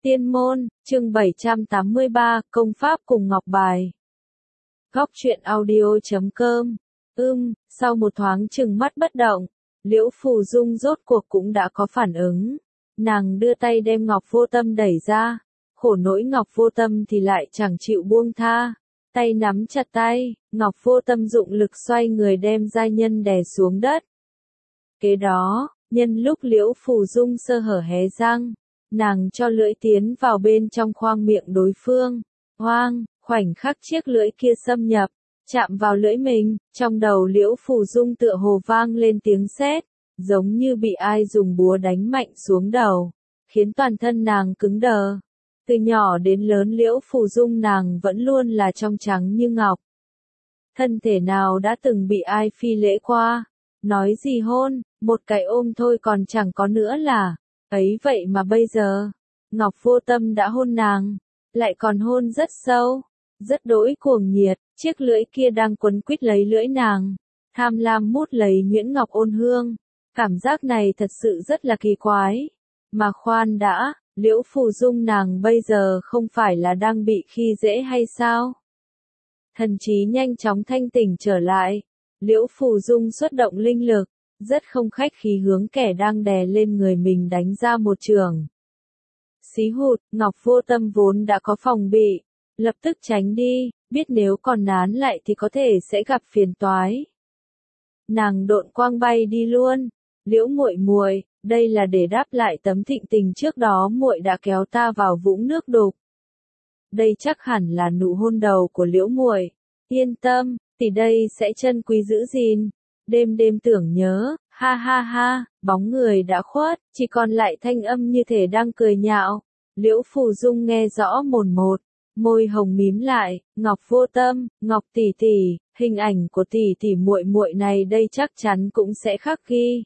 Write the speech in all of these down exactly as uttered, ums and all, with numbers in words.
Tiên môn, chương bảy trăm tám mươi ba, công pháp cùng ngọc bài. Góc truyện audio chấm com. Ưm, sau một thoáng chừng mắt bất động, Liễu Phù Dung rốt cuộc cũng đã có phản ứng. Nàng đưa tay đem Ngọc Vô Tâm đẩy ra, khổ nỗi Ngọc Vô Tâm thì lại chẳng chịu buông tha. Tay nắm chặt tay, Ngọc Vô Tâm dụng lực xoay người đem giai nhân đè xuống đất. Kế đó, nhân lúc Liễu Phù Dung sơ hở hé răng, nàng cho lưỡi tiến vào bên trong khoang miệng đối phương. Hoang, khoảnh khắc chiếc lưỡi kia xâm nhập, chạm vào lưỡi mình, trong đầu Liễu Phù Dung tựa hồ vang lên tiếng sét, giống như bị ai dùng búa đánh mạnh xuống đầu, khiến toàn thân nàng cứng đờ. Từ nhỏ đến lớn Liễu Phù Dung nàng vẫn luôn là trong trắng như ngọc. Thân thể nào đã từng bị ai phi lễ qua, nói gì hôn, một cái ôm thôi còn chẳng có nữa là. Ấy vậy mà bây giờ, Ngọc Vô Tâm đã hôn nàng, lại còn hôn rất sâu, rất đỗi cuồng nhiệt, chiếc lưỡi kia đang quấn quýt lấy lưỡi nàng, tham lam mút lấy nhuyễn ngọc ôn hương. Cảm giác này thật sự rất là kỳ quái. Mà khoan đã, Liễu Phù Dung nàng bây giờ không phải là đang bị khi dễ hay sao? Thần trí nhanh chóng thanh tỉnh trở lại, Liễu Phù Dung xuất động linh lực, rất không khách khí hướng kẻ đang đè lên người mình đánh ra một trường. Xí hụt, Ngọc Vô Tâm vốn đã có phòng bị, lập tức tránh đi, biết nếu còn nán lại thì có thể sẽ gặp phiền toái. Nàng độn quang bay đi luôn. Liễu muội muội, đây là để đáp lại tấm thịnh tình trước đó muội đã kéo ta vào vũng nước đục. Đây chắc hẳn là nụ hôn đầu của Liễu muội. Yên tâm, tỷ đây sẽ chân quý giữ gìn. Đêm đêm tưởng nhớ, ha ha ha, bóng người đã khuất, chỉ còn lại thanh âm như thể đang cười nhạo. Liễu Phù Dung nghe rõ mồn một, môi hồng mím lại, Ngọc Vô Tâm, Ngọc tỷ tỷ, hình ảnh của tỷ tỷ muội muội này đây chắc chắn cũng sẽ khắc ghi.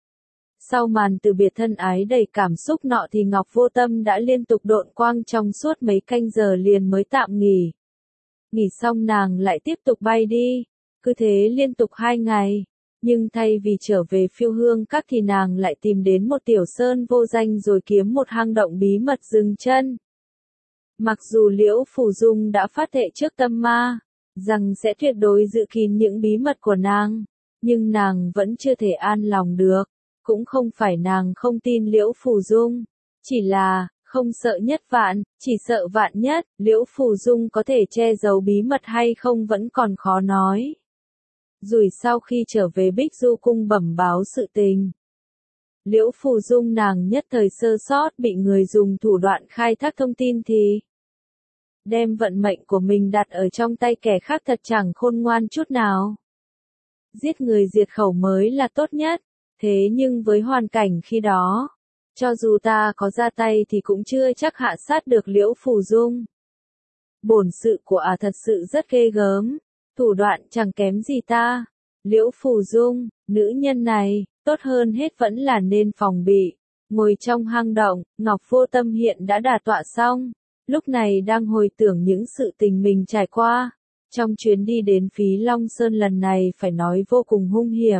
Sau màn từ biệt thân ái đầy cảm xúc nọ thì Ngọc Vô Tâm đã liên tục độn quang trong suốt mấy canh giờ liền mới tạm nghỉ. Nghỉ xong nàng lại tiếp tục bay đi, cứ thế liên tục hai ngày. Nhưng thay vì trở về Phiêu Hương Các thì nàng lại tìm đến một tiểu sơn vô danh rồi kiếm một hang động bí mật dừng chân. Mặc dù Liễu Phù Dung đã phát thệ trước tâm ma, rằng sẽ tuyệt đối giữ kín những bí mật của nàng, nhưng nàng vẫn chưa thể an lòng được. Cũng không phải nàng không tin Liễu Phù Dung, chỉ là, không sợ nhất vạn, chỉ sợ vạn nhất, Liễu Phù Dung có thể che giấu bí mật hay không vẫn còn khó nói. Rồi sau khi trở về Bích Du Cung bẩm báo sự tình, Liễu Phù Dung nàng nhất thời sơ sót bị người dùng thủ đoạn khai thác thông tin thì đem vận mệnh của mình đặt ở trong tay kẻ khác thật chẳng khôn ngoan chút nào. Giết người diệt khẩu mới là tốt nhất, thế nhưng với hoàn cảnh khi đó, cho dù ta có ra tay thì cũng chưa chắc hạ sát được Liễu Phù Dung. Bổn sự của ả à thật sự rất ghê gớm. Thủ đoạn chẳng kém gì ta. Liễu Phù Dung, nữ nhân này, tốt hơn hết vẫn là nên phòng bị. Ngồi trong hang động, Ngọc Vô Tâm hiện đã đả tọa xong. Lúc này đang hồi tưởng những sự tình mình trải qua. Trong chuyến đi đến Phí Long Sơn lần này phải nói vô cùng hung hiểm.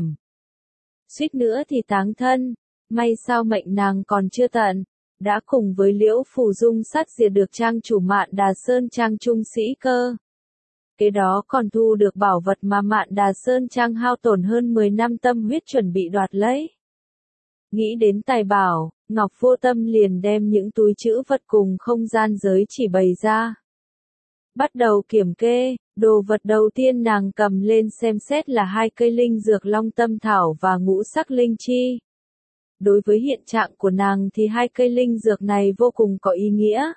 Suýt nữa thì táng thân. May sao mệnh nàng còn chưa tận. Đã cùng với Liễu Phù Dung sát diệt được trang chủ Mạn Đà Sơn trang trung sĩ cơ. Kế đó còn thu được bảo vật mà Mạn Đà Sơn trang hao tổn hơn mười năm tâm huyết chuẩn bị đoạt lấy. Nghĩ đến tài bảo, Ngọc Vô Tâm liền đem những túi trữ vật cùng không gian giới chỉ bày ra. Bắt đầu kiểm kê, đồ vật đầu tiên nàng cầm lên xem xét là hai cây linh dược long tâm thảo và ngũ sắc linh chi. Đối với hiện trạng của nàng thì hai cây linh dược này vô cùng có ý nghĩa.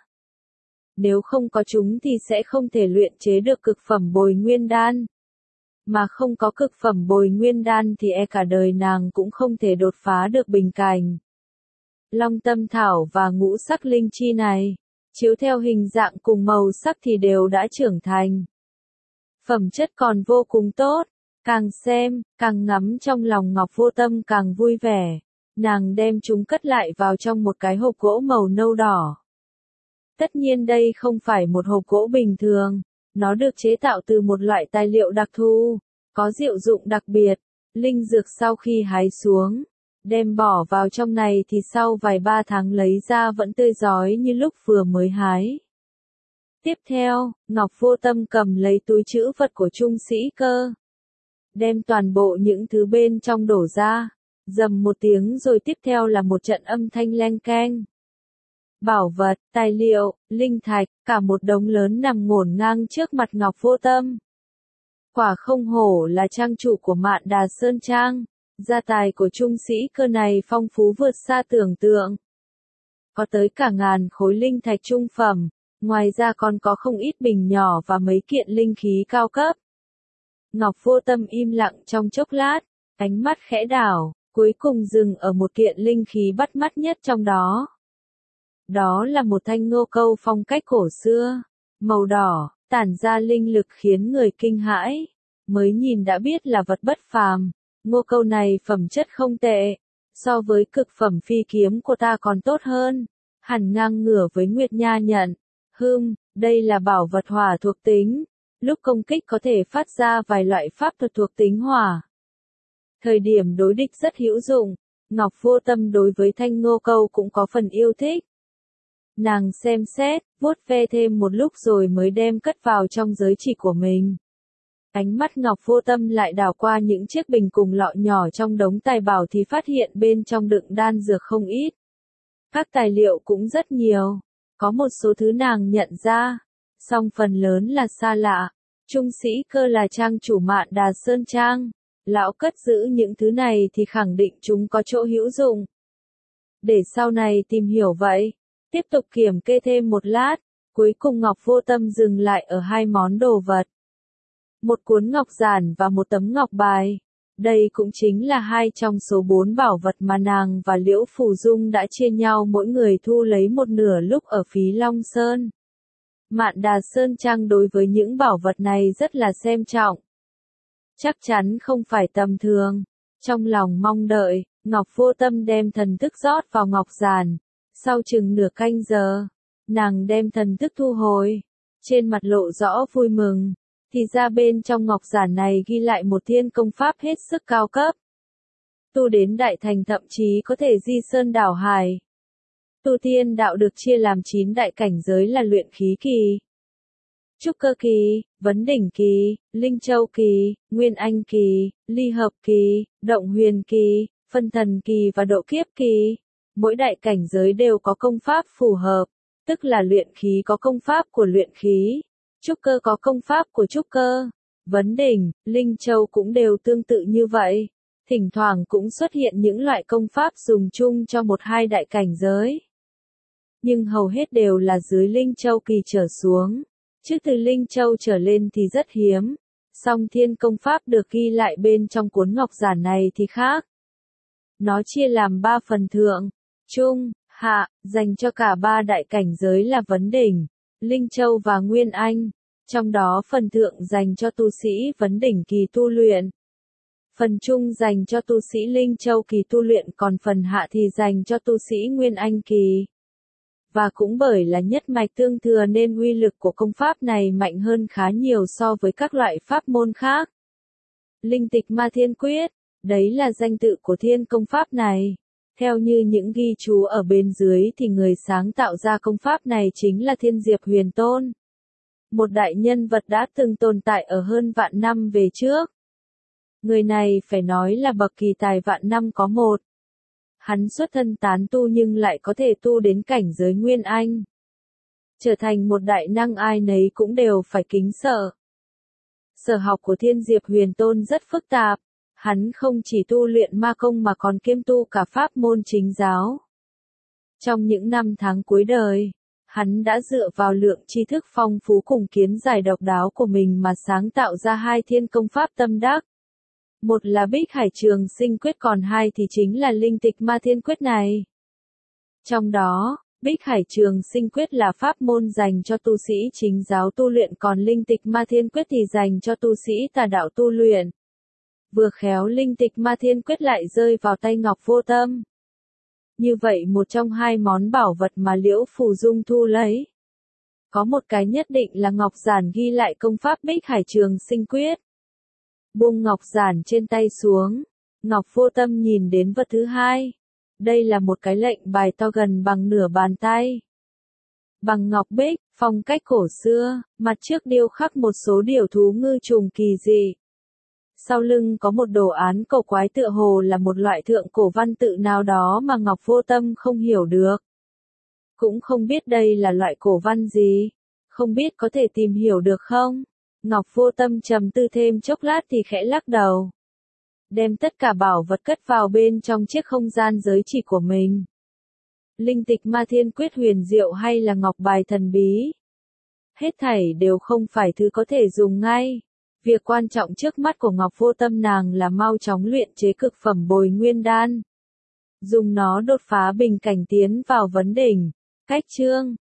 Nếu không có chúng thì sẽ không thể luyện chế được cực phẩm bồi nguyên đan. Mà không có cực phẩm bồi nguyên đan thì e cả đời nàng cũng không thể đột phá được bình cảnh. Long tâm thảo và ngũ sắc linh chi này, chiếu theo hình dạng cùng màu sắc thì đều đã trưởng thành. Phẩm chất còn vô cùng tốt, càng xem, càng ngắm trong lòng Ngọc Vô Tâm càng vui vẻ. Nàng đem chúng cất lại vào trong một cái hộp gỗ màu nâu đỏ. Tất nhiên đây không phải một hộp gỗ bình thường, nó được chế tạo từ một loại tài liệu đặc thù, có diệu dụng đặc biệt. Linh dược sau khi hái xuống, Đem bỏ vào trong này thì sau vài ba tháng lấy ra vẫn tươi rói như lúc vừa mới hái. Tiếp theo, Ngọc Vô Tâm cầm lấy túi trữ vật của Trung Sĩ Cơ. Đem toàn bộ những thứ bên trong đổ ra. Dầm một tiếng rồi tiếp theo là một trận âm thanh leng keng. Bảo vật, tài liệu, linh thạch, cả một đống lớn nằm ngổn ngang trước mặt Ngọc Vô Tâm. Quả không hổ là trang chủ của Mạn Đà Sơn Trang. Gia tài của Trung Sĩ Cơ này phong phú vượt xa tưởng tượng. Có tới cả ngàn khối linh thạch trung phẩm, ngoài ra còn có không ít bình nhỏ và mấy kiện linh khí cao cấp. Ngọc Vô Tâm im lặng trong chốc lát, ánh mắt khẽ đảo, cuối cùng dừng ở một kiện linh khí bắt mắt nhất trong đó. Đó là một thanh ngô câu phong cách cổ xưa, màu đỏ, tản ra linh lực khiến người kinh hãi. Mới nhìn đã biết là vật bất phàm. Ngô câu này phẩm chất không tệ, so với cực phẩm phi kiếm của ta còn tốt hơn, hẳn ngang ngửa với Nguyệt Nha nhận. Hừm, đây là bảo vật hỏa thuộc tính, lúc công kích có thể phát ra vài loại pháp thuật thuộc tính hỏa. Thời điểm đối địch rất hữu dụng, Ngọc Vô Tâm đối với thanh ngô câu cũng có phần yêu thích. Nàng xem xét, vuốt ve thêm một lúc rồi mới đem cất vào trong giới chỉ của mình. Ánh mắt Ngọc Vô Tâm lại đảo qua những chiếc bình cùng lọ nhỏ trong đống tài bảo thì phát hiện bên trong đựng đan dược không ít. Các tài liệu cũng rất nhiều, có một số thứ nàng nhận ra, song phần lớn là xa lạ. Trung Sĩ Cơ là trang chủ Mạn Đà Sơn Trang, lão cất giữ những thứ này thì khẳng định chúng có chỗ hữu dụng. Để sau này tìm hiểu vậy, tiếp tục kiểm kê thêm một lát, cuối cùng Ngọc Vô Tâm dừng lại ở hai món đồ vật. Một cuốn ngọc giản và một tấm ngọc bài. Đây cũng chính là hai trong số bốn bảo vật mà nàng và Liễu Phù Dung đã chia nhau mỗi người thu lấy một nửa lúc ở Phí Long Sơn. Mạn Đà Sơn Trang đối với những bảo vật này rất là xem trọng. Chắc chắn không phải tầm thường. Trong lòng mong đợi, Ngọc Vô Tâm đem thần thức rót vào ngọc giản. Sau chừng nửa canh giờ, nàng đem thần thức thu hồi. Trên mặt lộ rõ vui mừng. Thì ra bên trong ngọc giản này ghi lại một thiên công pháp hết sức cao cấp. Tu đến đại thành thậm chí có thể di sơn đảo hải. Tu tiên đạo được chia làm chín đại cảnh giới là luyện khí kỳ, trúc cơ kỳ, vấn đỉnh kỳ, linh châu kỳ, nguyên anh kỳ, ly hợp kỳ, động huyền kỳ, phân thần kỳ và độ kiếp kỳ. Mỗi đại cảnh giới đều có công pháp phù hợp, tức là luyện khí có công pháp của luyện khí. Trúc cơ có công pháp của trúc cơ, vấn đỉnh, linh châu cũng đều tương tự như vậy. Thỉnh thoảng cũng xuất hiện những loại công pháp dùng chung cho một hai đại cảnh giới. Nhưng hầu hết đều là dưới linh châu kỳ trở xuống, chứ từ linh châu trở lên thì rất hiếm. Song thiên công pháp được ghi lại bên trong cuốn ngọc giản này thì khác. Nó chia làm ba phần thượng, trung, hạ, dành cho cả ba đại cảnh giới là vấn đỉnh, linh châu và nguyên anh. Trong đó phần thượng dành cho tu sĩ vấn đỉnh kỳ tu luyện. Phần trung dành cho tu sĩ linh châu kỳ tu luyện, còn phần hạ thì dành cho tu sĩ nguyên anh kỳ. Và cũng bởi là nhất mạch tương thừa nên uy lực của công pháp này mạnh hơn khá nhiều so với các loại pháp môn khác. Linh tịch ma thiên quyết, đấy là danh tự của thiên công pháp này. Theo như những ghi chú ở bên dưới thì người sáng tạo ra công pháp này chính là Thiên Diệp Huyền Tôn. Một đại nhân vật đã từng tồn tại ở hơn vạn năm về trước. Người này phải nói là bậc kỳ tài vạn năm có một. Hắn xuất thân tán tu nhưng lại có thể tu đến cảnh giới Nguyên Anh. Trở thành một đại năng ai nấy cũng đều phải kính sợ. Sở học của Thiên Diệp Huyền Tôn rất phức tạp. Hắn không chỉ tu luyện ma công mà còn kiêm tu cả pháp môn chính giáo. Trong những năm tháng cuối đời, hắn đã dựa vào lượng tri thức phong phú cùng kiến giải độc đáo của mình mà sáng tạo ra hai thiên công pháp tâm đắc. Một là Bích Hải Trường Sinh Quyết, còn hai thì chính là Linh Tịch Ma Thiên Quyết này. Trong đó, Bích Hải Trường Sinh Quyết là pháp môn dành cho tu sĩ chính giáo tu luyện, còn Linh Tịch Ma Thiên Quyết thì dành cho tu sĩ tà đạo tu luyện. Vừa khéo Linh Tịch Ma Thiên Quyết lại rơi vào tay Ngọc Vô Tâm. Như vậy một trong hai món bảo vật mà Liễu Phù Dung thu lấy. Có một cái nhất định là ngọc giản ghi lại công pháp Bích Hải Trường Sinh Quyết. Buông ngọc giản trên tay xuống, Ngọc Vô Tâm nhìn đến vật thứ hai. Đây là một cái lệnh bài to gần bằng nửa bàn tay. Bằng ngọc bích, phong cách cổ xưa, mặt trước điêu khắc một số điều thú ngư trùng kỳ dị. Sau lưng có một đồ án cổ quái tựa hồ là một loại thượng cổ văn tự nào đó mà Ngọc Vô Tâm không hiểu được. Cũng không biết đây là loại cổ văn gì. Không biết có thể tìm hiểu được không? Ngọc Vô Tâm trầm tư thêm chốc lát thì khẽ lắc đầu. Đem tất cả bảo vật cất vào bên trong chiếc không gian giới chỉ của mình. Linh tịch ma thiên quyết huyền diệu hay là ngọc bài thần bí. Hết thảy đều không phải thứ có thể dùng ngay. Việc quan trọng trước mắt của Ngọc Vô Tâm nàng là mau chóng luyện chế cực phẩm bồi nguyên đan. Dùng nó đột phá bình cảnh tiến vào vấn đỉnh. Cách chương